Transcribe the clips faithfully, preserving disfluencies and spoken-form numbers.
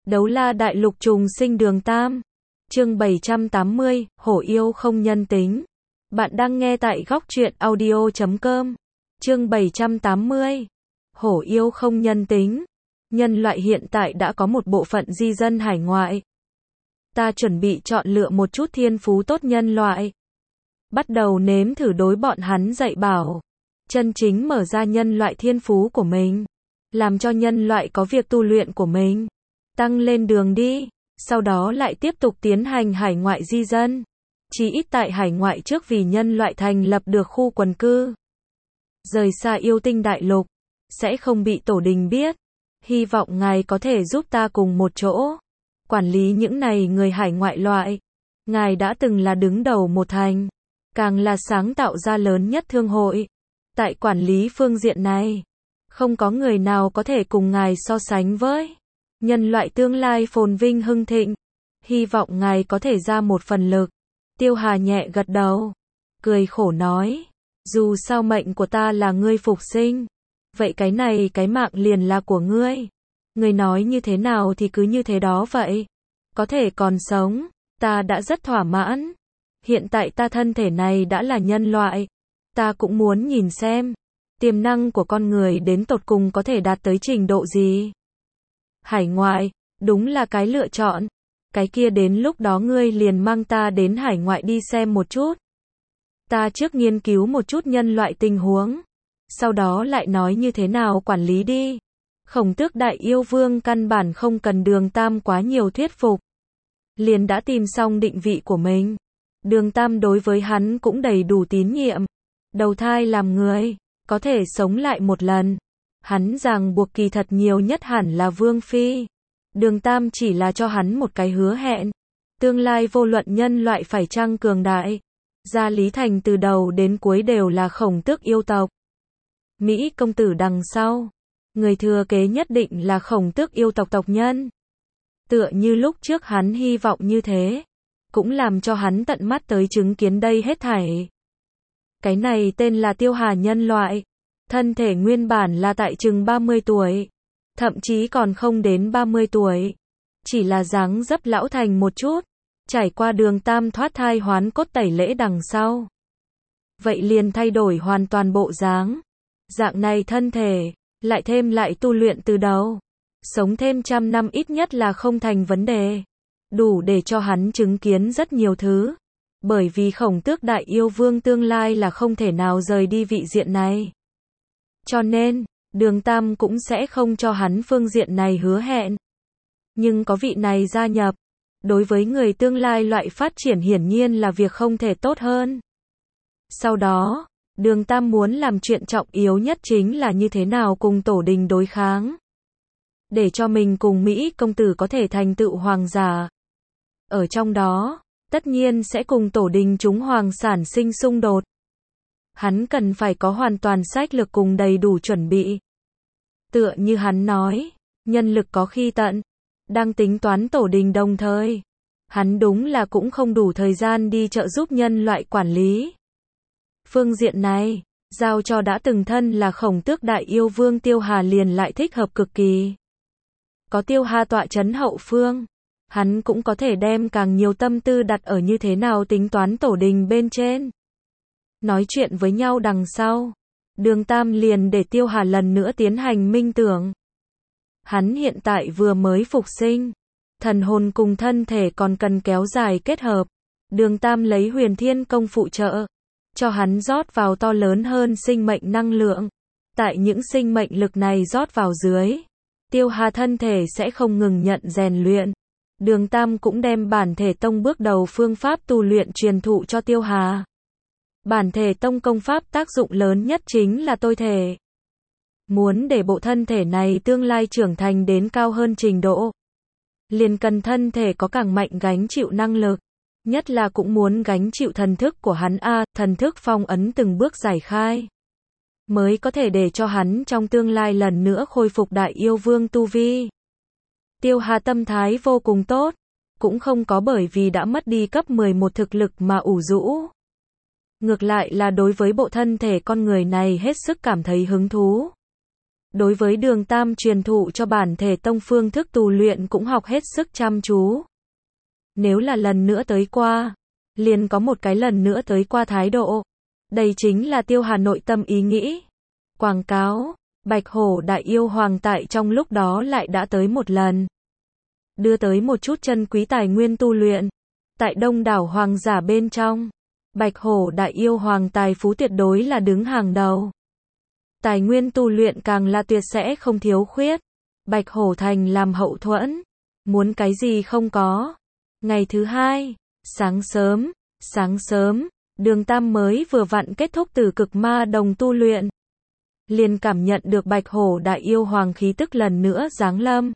Đấu la đại lục trùng sinh đường Tam. Chương bảy trăm tám mươi, hổ yêu không nhân tính. Bạn đang nghe tại góc truyện audio chấm com. Chương bảy trăm tám mươi. Hổ yêu không nhân tính. Nhân loại hiện tại đã có một bộ phận di dân hải ngoại. Ta chuẩn bị chọn lựa một chút thiên phú tốt nhân loại. Bắt đầu nếm thử đối bọn hắn dạy bảo. Chân chính mở ra nhân loại thiên phú của mình. Làm cho nhân loại có việc tu luyện của mình. Tăng lên đường đi. Sau đó lại tiếp tục tiến hành hải ngoại di dân. Chỉ ít tại hải ngoại trước vì nhân loại thành lập được khu quần cư. Rời xa yêu tinh đại lục. Sẽ không bị tổ đình biết. Hy vọng ngài có thể giúp ta cùng một chỗ. Quản lý những này người hải ngoại loại. Ngài đã từng là đứng đầu một thành. Càng là sáng tạo ra lớn nhất thương hội. Tại quản lý phương diện này. Không có người nào có thể cùng ngài so sánh với. Nhân loại tương lai phồn vinh hưng thịnh. Hy vọng ngài có thể ra một phần lực. Tiêu Hà nhẹ gật đầu. Cười khổ nói. Dù sao mệnh của ta là ngươi phục sinh. Vậy cái này cái mạng liền là của ngươi. Ngươi nói như thế nào thì cứ như thế đó vậy. Có thể còn sống. Ta đã rất thỏa mãn. Hiện tại ta thân thể này đã là nhân loại. Ta cũng muốn nhìn xem. Tiềm năng của con người đến tột cùng có thể đạt tới trình độ gì. Hải ngoại, đúng là cái lựa chọn. Cái kia đến lúc đó ngươi liền mang ta đến hải ngoại đi xem một chút. Ta trước nghiên cứu một chút nhân loại tình huống. Sau đó lại nói như thế nào quản lý đi. Khổng Tước đại yêu vương căn bản không cần Đường Tam quá nhiều thuyết phục. Liền đã tìm xong định vị của mình. Đường Tam đối với hắn cũng đầy đủ tín nhiệm. Đầu thai làm người, có thể sống lại một lần. Hắn ràng buộc kỳ thật nhiều nhất hẳn là Vương Phi. Đường Tam chỉ là cho hắn một cái hứa hẹn. Tương lai vô luận nhân loại phải chăng cường đại. Gia Lý Thành từ đầu đến cuối đều là Khổng Tước yêu tộc. Mỹ công tử đằng sau. Người thừa kế nhất định là Khổng Tước yêu tộc tộc nhân. Tựa như lúc trước hắn hy vọng như thế. Cũng làm cho hắn tận mắt tới chứng kiến đây hết thảy. Cái này tên là Tiêu Hà nhân loại. Thân thể nguyên bản là tại chừng ba mươi tuổi. Thậm chí còn không đến ba mươi tuổi. Chỉ là dáng dấp lão thành một chút. Trải qua Đường Tam thoát thai hoán cốt tẩy lễ đằng sau. Vậy liền thay đổi hoàn toàn bộ dáng. Dạng này thân thể. Lại thêm lại tu luyện từ đầu. Sống thêm trăm năm ít nhất là không thành vấn đề. Đủ để cho hắn chứng kiến rất nhiều thứ. Bởi vì Khổng Tước đại yêu vương tương lai là không thể nào rời đi vị diện này. Cho nên, Đường Tam cũng sẽ không cho hắn phương diện này hứa hẹn. Nhưng có vị này gia nhập. Đối với người tương lai loại phát triển hiển nhiên là việc không thể tốt hơn. Sau đó, Đường Tam muốn làm chuyện trọng yếu nhất chính là như thế nào cùng tổ đình đối kháng. Để cho mình cùng Mỹ công tử có thể thành tựu hoàng giả. Ở trong đó, tất nhiên sẽ cùng tổ đình chúng hoàng sản sinh xung đột. Hắn cần phải có hoàn toàn sách lược cùng đầy đủ chuẩn bị. Tựa như hắn nói, nhân lực có khi tận. Đang tính toán tổ đình đồng thời. Hắn đúng là cũng không đủ thời gian đi trợ giúp nhân loại quản lý. Phương diện này, giao cho đã từng thân là Khổng Tước đại yêu vương Tiêu Hà liền lại thích hợp cực kỳ. Có Tiêu Hà tọa trấn hậu phương. Hắn cũng có thể đem càng nhiều tâm tư đặt ở như thế nào tính toán tổ đình bên trên. Nói chuyện với nhau đằng sau. Đường Tam liền để Tiêu Hà lần nữa tiến hành minh tưởng. Hắn hiện tại vừa mới phục sinh. Thần hồn cùng thân thể còn cần kéo dài kết hợp. Đường Tam lấy huyền thiên công phụ trợ. Cho hắn rót vào to lớn hơn sinh mệnh năng lượng. Tại những sinh mệnh lực này rót vào dưới. Tiêu Hà thân thể sẽ không ngừng nhận rèn luyện. Đường Tam cũng đem bản thể tông bước đầu phương pháp tu luyện truyền thụ cho Tiêu Hà. Bản thể tông công pháp tác dụng lớn nhất chính là tôi thể. Muốn để bộ thân thể này tương lai trưởng thành đến cao hơn trình độ. Liền cần thân thể có càng mạnh gánh chịu năng lực. Nhất là cũng muốn gánh chịu thần thức của hắn A, thần thức phong ấn từng bước giải khai. Mới có thể để cho hắn trong tương lai lần nữa khôi phục đại yêu vương tu vi. Tiêu Hà tâm thái vô cùng tốt. Cũng không có bởi vì đã mất đi cấp mười một thực lực mà ủ rũ. Ngược lại là đối với bộ thân thể con người này hết sức cảm thấy hứng thú. Đối với Đường Tam truyền thụ cho bản thể tông phương thức tu luyện cũng học hết sức chăm chú. Nếu là lần nữa tới qua, liền có một cái lần nữa tới qua thái độ. Đây chính là Tiêu Hà nội tâm ý nghĩ. Quảng cáo, Bạch Hổ Đại Yêu Hoàng tại trong lúc đó lại đã tới một lần. Đưa tới một chút chân quý tài nguyên tu luyện. Tại đông đảo hoàng giả bên trong, Bạch Hổ Đại Yêu Hoàng tài phú tuyệt đối là đứng hàng đầu. Tài nguyên tu luyện càng là tuyệt sẽ không thiếu khuyết. Bạch Hổ Thành làm hậu thuẫn. Muốn cái gì không có. Ngày thứ hai, sáng sớm, sáng sớm, Đường Tam mới vừa vặn kết thúc Tử Cực Ma Đồng tu luyện. Liền cảm nhận được Bạch Hổ Đại Yêu Hoàng khí tức lần nữa giáng lâm.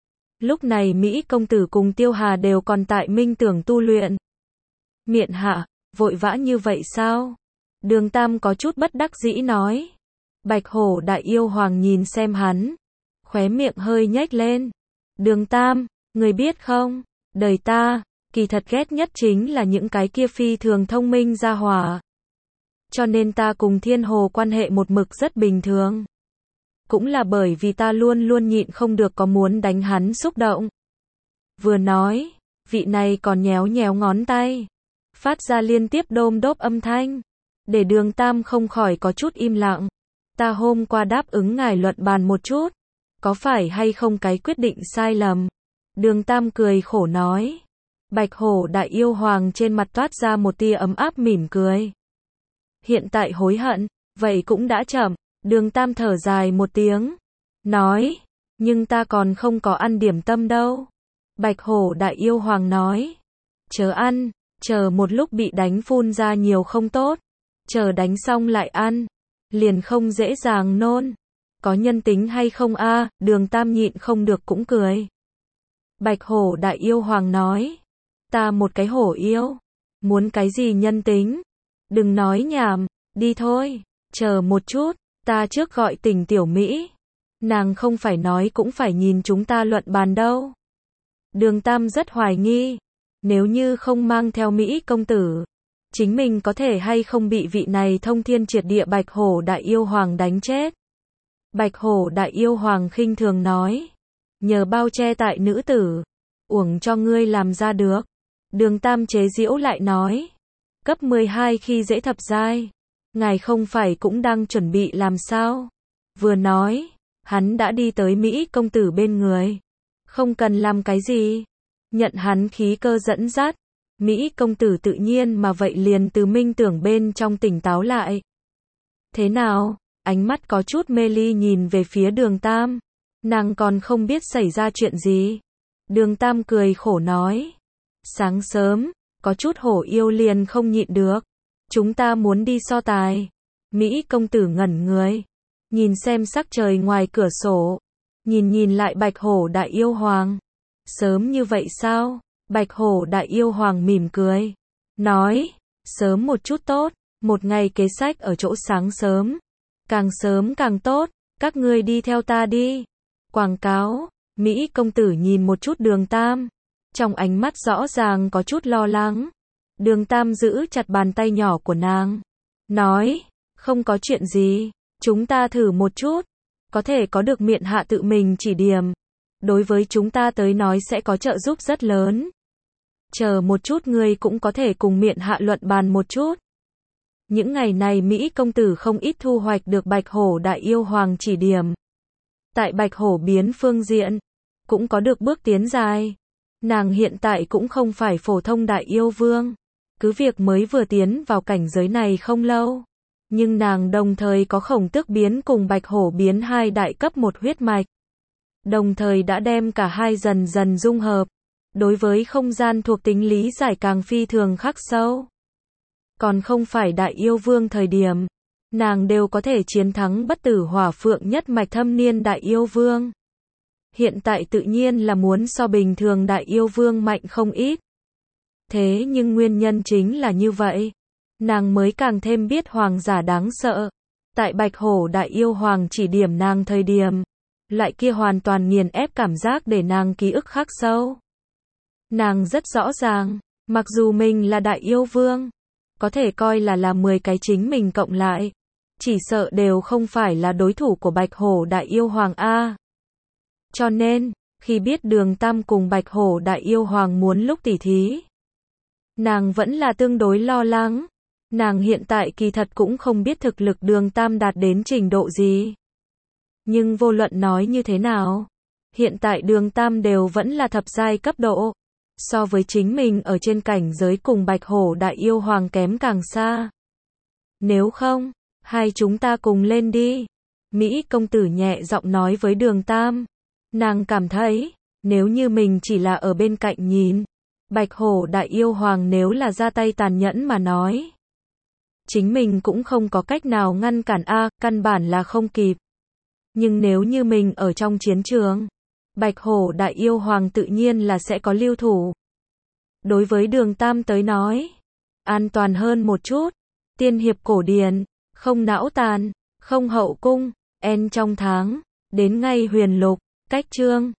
Lúc này Mỹ công tử cùng Tiêu Hà đều còn tại minh tưởng tu luyện. Miện hạ, vội vã như vậy sao? Đường Tam có chút bất đắc dĩ nói. Bạch Hổ Đại Yêu Hoàng nhìn xem hắn, khóe miệng hơi nhếch lên. Đường Tam, người biết không, đời ta, kỳ thật ghét nhất chính là những cái kia phi thường thông minh gia hỏa. Cho nên ta cùng Thiên Hồ quan hệ một mực rất bình thường. Cũng là bởi vì ta luôn luôn nhịn không được có muốn đánh hắn xúc động. Vừa nói, vị này còn nhéo nhéo ngón tay, phát ra liên tiếp đôm đốp âm thanh, để Đường Tam không khỏi có chút im lặng. Ta hôm qua đáp ứng ngài luận bàn một chút, có phải hay không cái quyết định sai lầm? Đường Tam cười khổ nói. Bạch Hổ Đại Yêu Hoàng trên mặt toát ra một tia ấm áp mỉm cười. Hiện tại hối hận, vậy cũng đã chậm. Đường Tam thở dài một tiếng, nói, nhưng ta còn không có ăn điểm tâm đâu. Bạch Hổ Đại Yêu Hoàng nói, chớ ăn, chờ một lúc bị đánh phun ra nhiều không tốt, chờ đánh xong lại ăn, liền không dễ dàng nôn. Có nhân tính hay không a? Đường Tam nhịn không được cũng cười. Bạch Hổ Đại Yêu Hoàng nói, ta một cái hổ yêu, muốn cái gì nhân tính? Đừng nói nhảm, đi thôi, chờ một chút. Ta trước gọi Tình Tiểu Mỹ. Nàng không phải nói cũng phải nhìn chúng ta luận bàn đâu. Đường Tam rất hoài nghi. Nếu như không mang theo Mỹ công tử, chính mình có thể hay không bị vị này thông thiên triệt địa Bạch Hổ Đại Yêu Hoàng đánh chết. Bạch Hổ Đại Yêu Hoàng khinh thường nói. Nhờ bao che tại nữ tử. Uổng cho ngươi làm ra được. Đường Tam chế giễu lại nói. Cấp mười hai khi dễ thập giai. Ngài không phải cũng đang chuẩn bị làm sao? Vừa nói, hắn đã đi tới Mỹ công tử bên người. Không cần làm cái gì. Nhận hắn khí cơ dẫn dắt. Mỹ công tử tự nhiên mà vậy liền từ minh tưởng bên trong tỉnh táo lại. Thế nào? Ánh mắt có chút mê ly nhìn về phía Đường Tam. Nàng còn không biết xảy ra chuyện gì. Đường Tam cười khổ nói. Sáng sớm, có chút hổ yêu liền không nhịn được. Chúng ta muốn đi so tài. Mỹ công tử ngẩn người. Nhìn xem sắc trời ngoài cửa sổ. Nhìn nhìn lại Bạch Hổ Đại Yêu Hoàng. Sớm như vậy sao? Bạch Hổ Đại Yêu Hoàng mỉm cười. Nói, sớm một chút tốt. Một ngày kế sách ở chỗ sáng sớm. Càng sớm càng tốt. Các ngươi đi theo ta đi. Quảng cáo. Mỹ công tử nhìn một chút Đường Tam. Trong ánh mắt rõ ràng có chút lo lắng. Đường Tam giữ chặt bàn tay nhỏ của nàng. Nói, không có chuyện gì. Chúng ta thử một chút. Có thể có được miện hạ tự mình chỉ điểm. Đối với chúng ta tới nói sẽ có trợ giúp rất lớn. Chờ một chút ngươi cũng có thể cùng miện hạ luận bàn một chút. Những ngày này Mỹ công tử không ít thu hoạch được Bạch Hổ Đại Yêu Hoàng chỉ điểm. Tại Bạch Hổ biến phương diện, cũng có được bước tiến dài. Nàng hiện tại cũng không phải phổ thông Đại Yêu Vương. Cứ việc mới vừa tiến vào cảnh giới này không lâu. Nhưng nàng đồng thời có khổng tước biến cùng Bạch Hổ biến hai đại cấp một huyết mạch. Đồng thời đã đem cả hai dần dần dung hợp. Đối với không gian thuộc tính lý giải càng phi thường khắc sâu. Còn không phải Đại Yêu Vương thời điểm. Nàng đều có thể chiến thắng bất tử hỏa phượng nhất mạch thâm niên Đại Yêu Vương. Hiện tại tự nhiên là muốn so bình thường Đại Yêu Vương mạnh không ít. Thế nhưng nguyên nhân chính là như vậy. Nàng mới càng thêm biết hoàng giả đáng sợ. Tại Bạch Hổ Đại Yêu Hoàng chỉ điểm nàng thời điểm. Loại kia hoàn toàn nghiền ép cảm giác để nàng ký ức khắc sâu. Nàng rất rõ ràng. Mặc dù mình là Đại Yêu Vương. Có thể coi là là mười cái chính mình cộng lại. chỉ sợ đều không phải là đối thủ của Bạch Hổ Đại Yêu Hoàng a. Cho nên, khi biết Đường Tam cùng Bạch Hổ Đại Yêu Hoàng muốn lúc tỉ thí, nàng vẫn là tương đối lo lắng. Nàng hiện tại kỳ thật cũng không biết thực lực Đường Tam đạt đến trình độ gì. Nhưng vô luận nói như thế nào, hiện tại Đường Tam đều vẫn là thập giai cấp độ. So với chính mình ở trên cảnh giới cùng Bạch Hổ Đại Yêu Hoàng kém càng xa. Nếu không, hai chúng ta cùng lên đi. Mỹ công tử nhẹ giọng nói với Đường Tam. Nàng cảm thấy, nếu như mình chỉ là ở bên cạnh nhìn, Bạch Hổ Đại Yêu Hoàng nếu là ra tay tàn nhẫn mà nói, chính mình cũng không có cách nào ngăn cản a, căn bản là không kịp. Nhưng nếu như mình ở trong chiến trường, Bạch Hổ Đại Yêu Hoàng tự nhiên là sẽ có lưu thủ. Đối với Đường Tam tới nói, an toàn hơn một chút. Tiên hiệp cổ điển, không não tàn, không hậu cung, en trong tháng, đến ngay huyền lục, cách chương